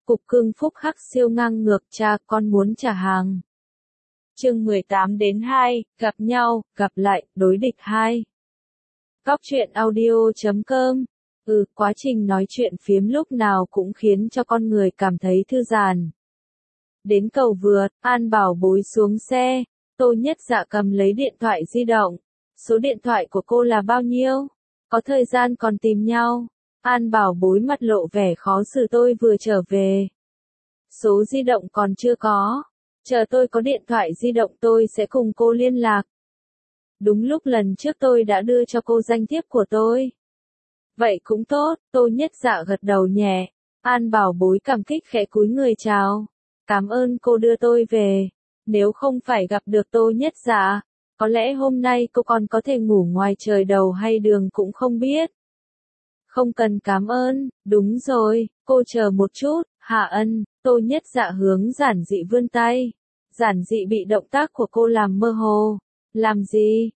Cục cưng phúc hắc siêu ngang ngược, cha con muốn trả hàng. Chương 18-2, gặp nhau, gặp lại, đối địch 2. Góc truyện audio.com. Quá trình nói chuyện phiếm lúc nào cũng khiến cho con người cảm thấy thư giãn. Đến cầu vượt, An Bảo Bối xuống xe, Tô Nhất Dạ cầm lấy điện thoại di động. Số điện thoại của cô là bao nhiêu? Có thời gian còn tìm nhau. An Bảo Bối mặt lộ vẻ khó xử, tôi vừa trở về. Số di động còn chưa có. Chờ tôi có điện thoại di động tôi sẽ cùng cô liên lạc. Đúng lúc lần trước tôi đã đưa cho cô danh thiếp của tôi. Vậy cũng tốt, Tô Nhất Dạ gật đầu nhẹ. An Bảo Bối cảm kích khẽ cúi người chào. Cảm ơn cô đưa tôi về. Nếu không phải gặp được Tô Nhất Dạ, có lẽ hôm nay cô còn có thể ngủ ngoài trời đầu hay đường cũng không biết. Không cần cảm ơn, đúng rồi, cô chờ một chút, Hạ Ân. Tô Nhất Dạ hướng Giản Dị vươn tay. Giản Dị bị động tác của cô làm mơ hồ. Làm gì?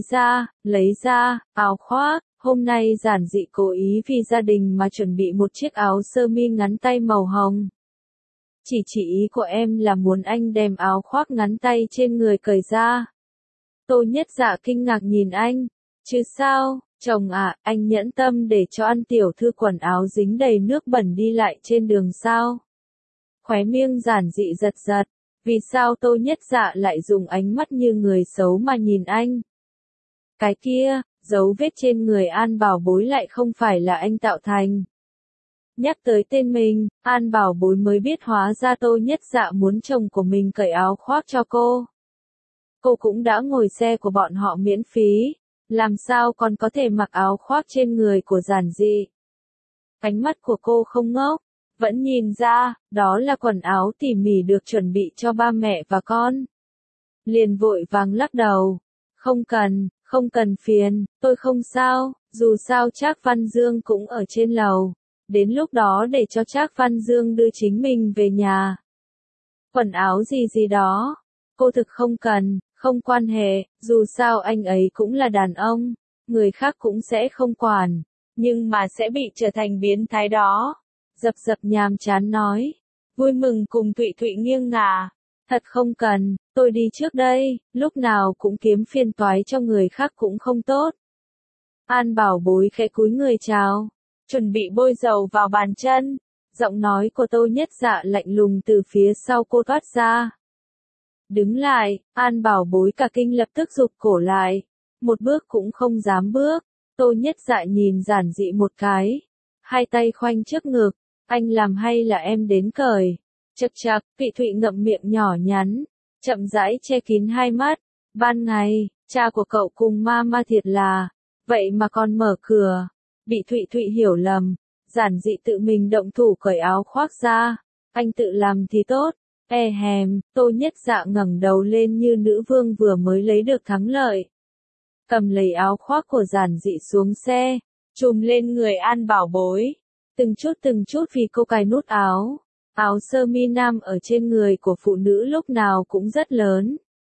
Lấy ra, áo khoác. Hôm nay Giản Dị cố ý vì gia đình mà chuẩn bị một chiếc áo sơ mi ngắn tay màu hồng. Chỉ ý của em là muốn anh đem áo khoác ngắn tay trên người cởi ra. Tô Nhất Dạ kinh ngạc nhìn anh. Chứ sao, chồng à, anh nhẫn tâm để cho An tiểu thư quần áo dính đầy nước bẩn đi lại trên đường sao? Khóe miệng Giản Dị giật giật. Vì sao Tô Nhất Dạ lại dùng ánh mắt như người xấu mà nhìn anh? Cái kia, dấu vết trên người An Bảo Bối lại không phải là anh tạo thành. Nhắc tới tên mình, An Bảo Bối mới biết hóa ra Tô Nhất Dạ muốn chồng của mình cởi áo khoác cho cô. Cô cũng đã ngồi xe của bọn họ miễn phí, làm sao còn có thể mặc áo khoác trên người của Giản Dị? Ánh mắt của cô không ngốc, vẫn nhìn ra, đó là quần áo tỉ mỉ được chuẩn bị cho ba mẹ và con. Liền vội vàng lắc đầu. Không cần phiền, tôi không sao, dù sao Trác Văn Dương cũng ở trên lầu. Đến lúc đó để cho Trác Văn Dương đưa chính mình về nhà. Quần áo gì đó, cô thực không cần, không quan hệ, dù sao anh ấy cũng là đàn ông, người khác cũng sẽ không quản, nhưng mà sẽ bị trở thành biến thái đó. Dập nhàm chán nói, vui mừng cùng Thụy nghiêng ngả. Thật không cần, tôi đi trước đây, lúc nào cũng kiếm phiền toái cho người khác cũng không tốt. An Bảo Bối khẽ cúi người chào, chuẩn bị bôi dầu vào bàn chân. Giọng nói của Tô Nhất Dạ lạnh lùng từ phía sau cô thoát ra. Đứng lại, An Bảo Bối cả kinh lập tức rụt cổ lại. Một bước cũng không dám bước. Tô Nhất Dạ nhìn Giản Dị một cái. Hai tay khoanh trước ngực. Anh làm hay là em đến cởi? Chậc, Vị Thụy ngậm miệng nhỏ nhắn. Chậm rãi che kín hai mắt. Ban ngày, cha của cậu cùng ma thiệt là. Vậy mà còn mở cửa. Bị Thụy hiểu lầm. Giản Dị tự mình động thủ cởi áo khoác ra. Anh tự làm thì tốt. Tô Nhất Dạ ngẩng đầu lên như nữ vương vừa mới lấy được thắng lợi. Cầm lấy áo khoác của Giản Dị xuống xe, trùm lên người An Bảo Bối. Từng chút vì cô cài nút áo. Áo sơ mi nam ở trên người của phụ nữ lúc nào cũng rất lớn.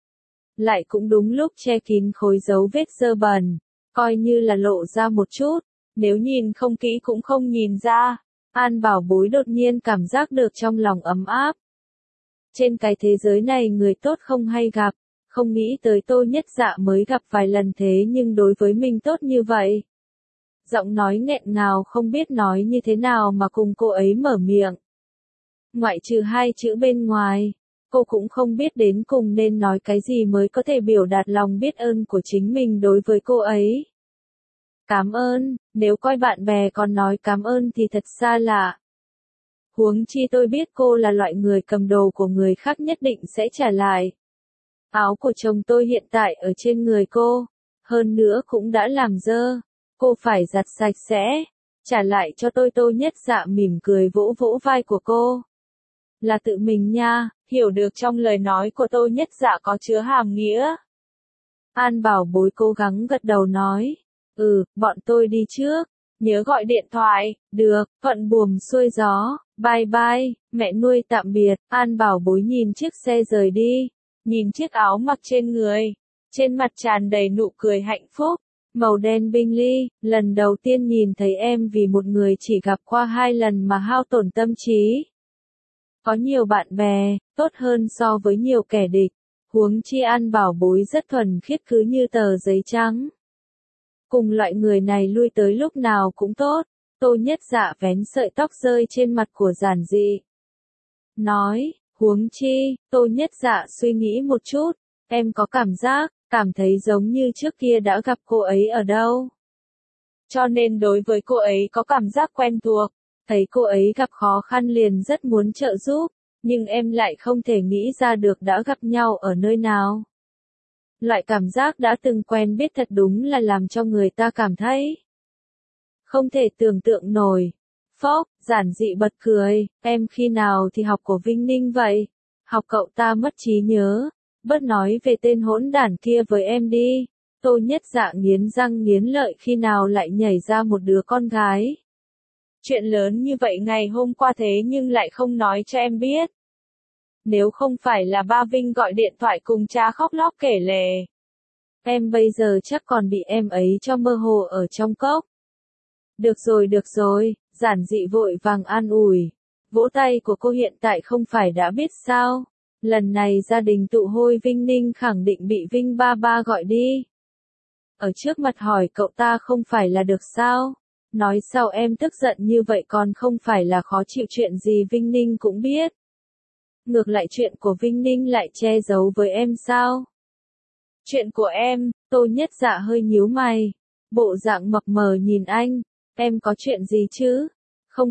Lại cũng đúng lúc che kín khối dấu vết dơ bẩn, coi như là lộ ra một chút. Nếu nhìn không kỹ cũng không nhìn ra. An Bảo Bối đột nhiên cảm giác được trong lòng ấm áp. Trên cái thế giới này người tốt không hay gặp, không nghĩ tới Tô Nhất Dạ mới gặp vài lần thế nhưng đối với mình tốt như vậy. Giọng nói nghẹn ngào không biết nói như thế nào mà cùng cô ấy mở miệng. Ngoại trừ hai chữ bên ngoài, cô cũng không biết đến cùng nên nói cái gì mới có thể biểu đạt lòng biết ơn của chính mình đối với cô ấy. Cảm ơn, nếu coi bạn bè còn nói cảm ơn thì thật xa lạ. Huống chi tôi biết cô là loại người cầm đồ của người khác nhất định sẽ trả lại. Áo của chồng tôi hiện tại ở trên người cô, hơn nữa cũng đã làm dơ, cô phải giặt sạch sẽ, trả lại cho tôi. Tô Nhất Dạ mỉm cười vỗ vai của cô. Là tự mình nha, hiểu được trong lời nói của Tô Nhất Dạ có chứa hàm nghĩa. An Bảo Bối cố gắng gật đầu nói, bọn tôi đi trước, nhớ gọi điện thoại. Được, thuận buồm xuôi gió, bye, mẹ nuôi tạm biệt. An Bảo Bối nhìn chiếc xe rời đi, nhìn chiếc áo mặc trên người, trên mặt tràn đầy nụ cười hạnh phúc. Màu đen binh ly, lần đầu tiên nhìn thấy em vì một người chỉ gặp qua 2 lần mà hao tổn tâm trí. Có nhiều bạn bè, tốt hơn so với nhiều kẻ địch. Huống chi An Bảo Bối rất thuần khiết cứ như tờ giấy trắng. Cùng loại người này lui tới lúc nào cũng tốt. Tô Nhất Dạ vén sợi tóc rơi trên mặt của Giản Dị. Nói, huống chi, Tô Nhất Dạ suy nghĩ một chút, em có cảm thấy giống như trước kia đã gặp cô ấy ở đâu. Cho nên đối với cô ấy có cảm giác quen thuộc, thấy cô ấy gặp khó khăn liền rất muốn trợ giúp, nhưng em lại không thể nghĩ ra được đã gặp nhau ở nơi nào. Loại cảm giác đã từng quen biết thật đúng là làm cho người ta cảm thấy không thể tưởng tượng nổi. Phốc, Giản Dị bật cười, em khi nào thì học của Vinh Ninh vậy? Học cậu ta mất trí nhớ, bớt nói về tên hỗn đản kia với em đi. Tô Nhất Dạ nghiến răng nghiến lợi khi nào lại nhảy ra một đứa con gái. Chuyện lớn như vậy ngày hôm qua thế nhưng lại không nói cho em biết. Nếu không phải là ba Vinh gọi điện thoại cùng cha khóc lóc kể lể. Em bây giờ chắc còn bị em ấy cho mơ hồ ở trong cốc. Được rồi, Giản Dị vội vàng an ủi. Vỗ tay của cô hiện tại không phải đã biết sao. Lần này gia đình tụ hôi Vinh Ninh khẳng định bị Vinh ba ba gọi đi. Ở trước mặt hỏi cậu ta không phải là được sao? Nói sao em tức giận như vậy còn không phải là khó chịu chuyện gì Vinh Ninh cũng biết. Ngược lại chuyện của Vinh Ninh lại che giấu với em sao? Chuyện của em, Tô Nhất Dạ hơi nhíu mày. Bộ dạng mập mờ nhìn anh. Em có chuyện gì chứ? Không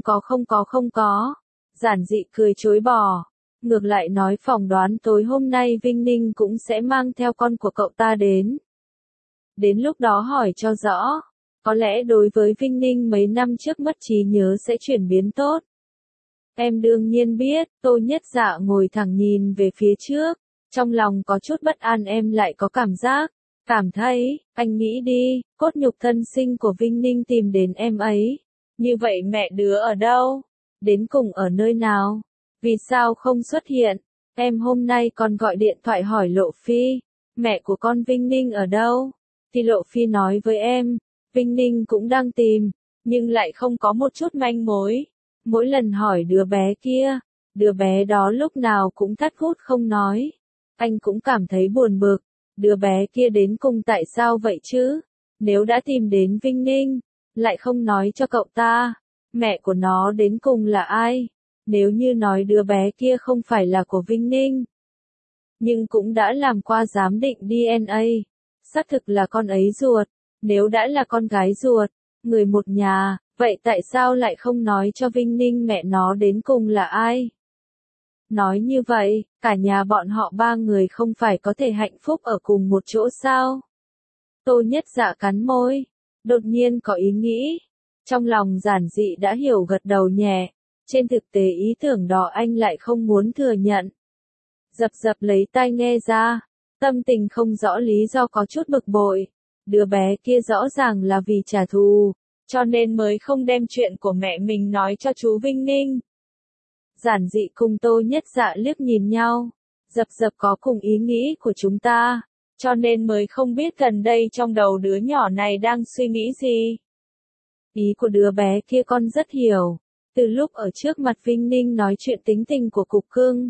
có. Giản Dị cười chối bỏ. Ngược lại nói phỏng đoán tối hôm nay Vinh Ninh cũng sẽ mang theo con của cậu ta đến. Đến lúc đó hỏi cho rõ. Có lẽ đối với Vinh Ninh mấy năm trước mất trí nhớ sẽ chuyển biến tốt. Em đương nhiên biết, Tô Nhất Dạ ngồi thẳng nhìn về phía trước. Trong lòng có chút bất an em lại có cảm thấy, anh nghĩ đi, cốt nhục thân sinh của Vinh Ninh tìm đến em ấy. Như vậy mẹ đứa ở đâu? Đến cùng ở nơi nào? Vì sao không xuất hiện? Em hôm nay còn gọi điện thoại hỏi Lộ Phi, mẹ của con Vinh Ninh ở đâu? Thì Lộ Phi nói với em, Vinh Ninh cũng đang tìm, nhưng lại không có một chút manh mối. Mỗi lần hỏi đứa bé đó lúc nào cũng thắt thút không nói. Anh cũng cảm thấy buồn bực, đứa bé kia đến cùng tại sao vậy chứ? Nếu đã tìm đến Vinh Ninh, lại không nói cho cậu ta, mẹ của nó đến cùng là ai? Nếu như nói đứa bé kia không phải là của Vinh Ninh, nhưng cũng đã làm qua giám định DNA, xác thực là con ấy ruột, nếu đã là con gái ruột, người một nhà, vậy tại sao lại không nói cho Vinh Ninh mẹ nó đến cùng là ai? Nói như vậy, cả nhà bọn họ ba người không phải có thể hạnh phúc ở cùng một chỗ sao? Tô Nhất Dạ cắn môi, đột nhiên có ý nghĩ. Trong lòng Giản Dị đã hiểu gật đầu nhẹ. Trên thực tế ý tưởng đó anh lại không muốn thừa nhận. Dập lấy tai nghe ra, tâm tình không rõ lý do có chút bực bội. Đứa bé kia rõ ràng là vì trả thù, cho nên mới không đem chuyện của mẹ mình nói cho chú Vinh Ninh. Giản Dị cùng Tô Nhất Dạ liếc nhìn nhau. Dập có cùng ý nghĩ của chúng ta, cho nên mới không biết gần đây trong đầu đứa nhỏ này đang suy nghĩ gì. Ý của đứa bé kia con rất hiểu. Từ lúc ở trước mặt Vinh Ninh nói chuyện tính tình của Cục Cưng,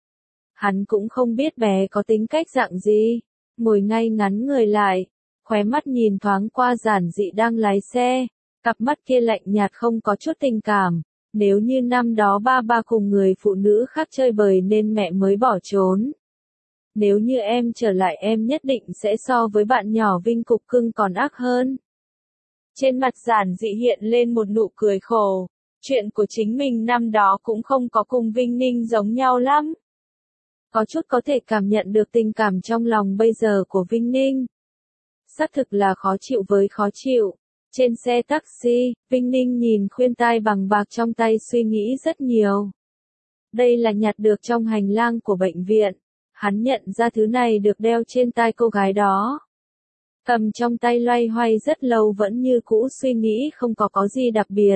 hắn cũng không biết bé có tính cách dạng gì. Ngồi ngay ngắn người lại, khóe mắt nhìn thoáng qua Giản Dị đang lái xe, cặp mắt kia lạnh nhạt không có chút tình cảm. Nếu như năm đó ba cùng người phụ nữ khác chơi bời nên mẹ mới bỏ trốn. Nếu như em trở lại em nhất định sẽ so với bạn nhỏ Vinh Cục Cưng còn ác hơn. Trên mặt Giản Dị hiện lên một nụ cười khổ. Chuyện của chính mình năm đó cũng không có cùng Vinh Ninh giống nhau lắm. Có chút có thể cảm nhận được tình cảm trong lòng bây giờ của Vinh Ninh. Xác thực là khó chịu với khó chịu. Trên xe taxi, Vinh Ninh nhìn khuyên tai bằng bạc trong tay suy nghĩ rất nhiều. Đây là nhặt được trong hành lang của bệnh viện. Hắn nhận ra thứ này được đeo trên tai cô gái đó. Cầm trong tay loay hoay rất lâu vẫn như cũ suy nghĩ không có gì đặc biệt.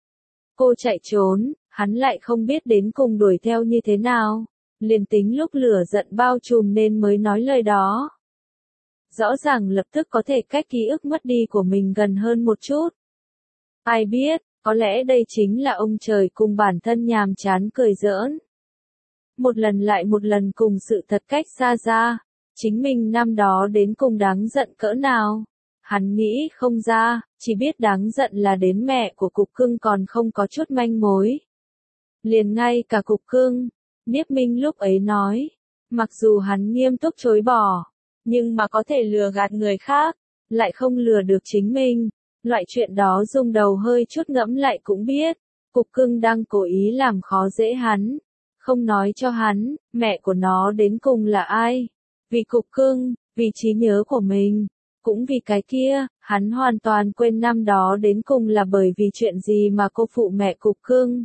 Cô chạy trốn, hắn lại không biết đến cùng đuổi theo như thế nào. Liền tính lúc lửa giận bao trùm nên mới nói lời đó. Rõ ràng lập tức có thể cách ký ức mất đi của mình gần hơn một chút. Ai biết, có lẽ đây chính là ông trời cùng bản thân nhàm chán cười giỡn. một lần lại một lần cùng sự thật cách xa ra. Chính mình năm đó đến cùng đáng giận cỡ nào? Hắn nghĩ không ra, chỉ biết đáng giận là đến mẹ của Cục Cưng còn không có chút manh mối. Liền ngay cả Cục Cưng, Niếp Minh lúc ấy nói, mặc dù hắn nghiêm túc chối bỏ, nhưng mà có thể lừa gạt người khác, lại không lừa được chính mình. Loại chuyện đó dùng đầu hơi chút ngẫm lại cũng biết, Cục Cưng đang cố ý làm khó dễ hắn, không nói cho hắn, mẹ của nó đến cùng là ai. Vì Cục Cưng, vì trí nhớ của mình, cũng vì cái kia, hắn hoàn toàn quên năm đó đến cùng là bởi vì chuyện gì mà cô phụ mẹ Cục Cưng.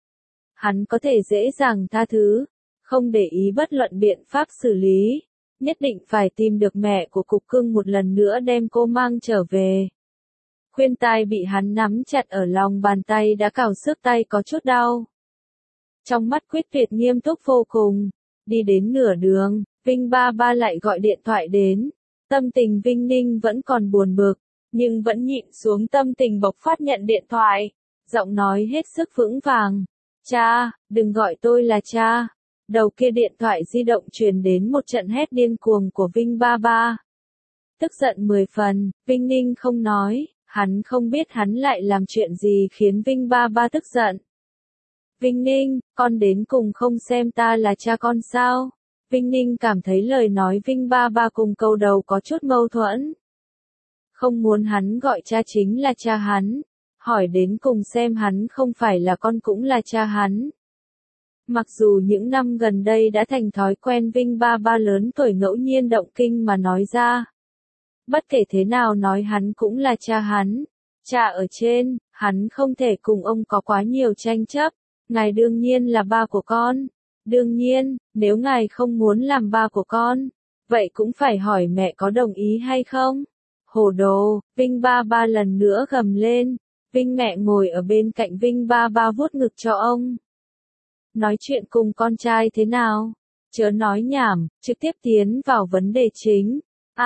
Hắn có thể dễ dàng tha thứ, không để ý bất luận biện pháp xử lý, nhất định phải tìm được mẹ của Cục Cưng một lần nữa đem cô mang trở về. Khuyên tai bị hắn nắm chặt ở lòng bàn tay đã cào xước tay có chút đau. Trong mắt Quyết Tuyệt nghiêm túc vô cùng, đi đến nửa đường, Vinh ba ba lại gọi điện thoại đến. Tâm tình Vinh Ninh vẫn còn buồn bực, nhưng vẫn nhịn xuống tâm tình bộc phát nhận điện thoại. Giọng nói hết sức vững vàng. Cha, đừng gọi tôi là cha. Đầu kia điện thoại di động truyền đến một trận hét điên cuồng của Vinh ba ba. Tức giận 10 phần, Vinh Ninh không nói, hắn không biết hắn lại làm chuyện gì khiến Vinh ba ba tức giận. Vinh Ninh, con đến cùng không xem ta là cha con sao? Vinh Ninh cảm thấy lời nói Vinh ba ba cùng câu đầu có chút mâu thuẫn. Không muốn hắn gọi cha chính là cha hắn, hỏi đến cùng xem hắn không phải là con cũng là cha hắn. Mặc dù những năm gần đây đã thành thói quen Vinh ba ba lớn tuổi ngẫu nhiên động kinh mà nói ra. Bất kể thế nào nói hắn cũng là cha hắn. Cha ở trên, hắn không thể cùng ông có quá nhiều tranh chấp. Ngài đương nhiên là ba của con. Đương nhiên, nếu ngài không muốn làm ba của con, vậy cũng phải hỏi mẹ có đồng ý hay không. Hồ đồ, Vinh ba ba lần nữa gầm lên. Vinh mẹ ngồi ở bên cạnh Vinh ba ba vuốt ngực cho ông. Nói chuyện cùng con trai thế nào? Chớ nói nhảm, trực tiếp tiến vào vấn đề chính.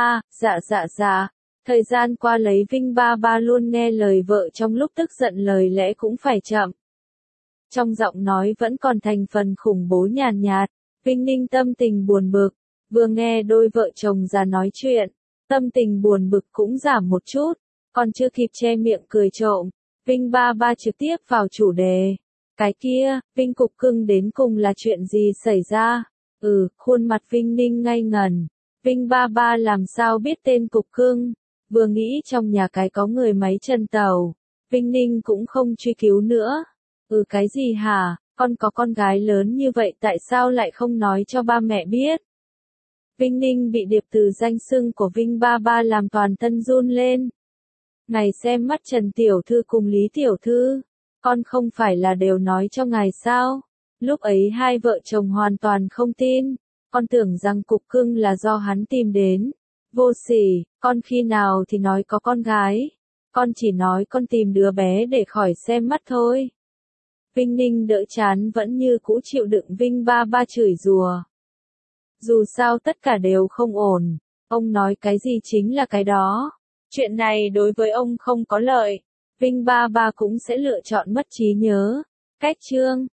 Dạ. Thời gian qua lấy Vinh ba ba luôn nghe lời vợ trong lúc tức giận lời lẽ cũng phải chậm. Trong giọng nói vẫn còn thành phần khủng bố nhàn nhạt. Vinh Ninh tâm tình buồn bực, vừa nghe đôi vợ chồng già nói chuyện, tâm tình buồn bực cũng giảm một chút, còn chưa kịp che miệng cười trộm, Vinh ba ba trực tiếp vào chủ đề. Cái kia, Vinh Cục Cưng đến cùng là chuyện gì xảy ra? Khuôn mặt Vinh Ninh ngây ngần. Vinh ba ba làm sao biết tên Cục Cưng? Vừa nghĩ trong nhà cái có người máy chân tàu, Vinh Ninh cũng không truy cứu nữa. Cái gì hả? Con có con gái lớn như vậy tại sao lại không nói cho ba mẹ biết? Vinh Ninh bị điệp từ danh xưng của Vinh ba ba làm toàn thân run lên. Ngài xem mắt Trần Tiểu Thư cùng Lý Tiểu Thư, con không phải là đều nói cho ngài sao? Lúc ấy hai vợ chồng hoàn toàn không tin, con tưởng rằng Cục Cưng là do hắn tìm đến. Vô sỉ, con khi nào thì nói có con gái, con chỉ nói con tìm đứa bé để khỏi xem mắt thôi. Vinh Ninh đỡ chán vẫn như cũ chịu đựng Vinh ba ba chửi rủa. Dù sao tất cả đều không ổn, ông nói cái gì chính là cái đó. Chuyện này đối với ông không có lợi, Vinh ba ba cũng sẽ lựa chọn mất trí nhớ. Cách chương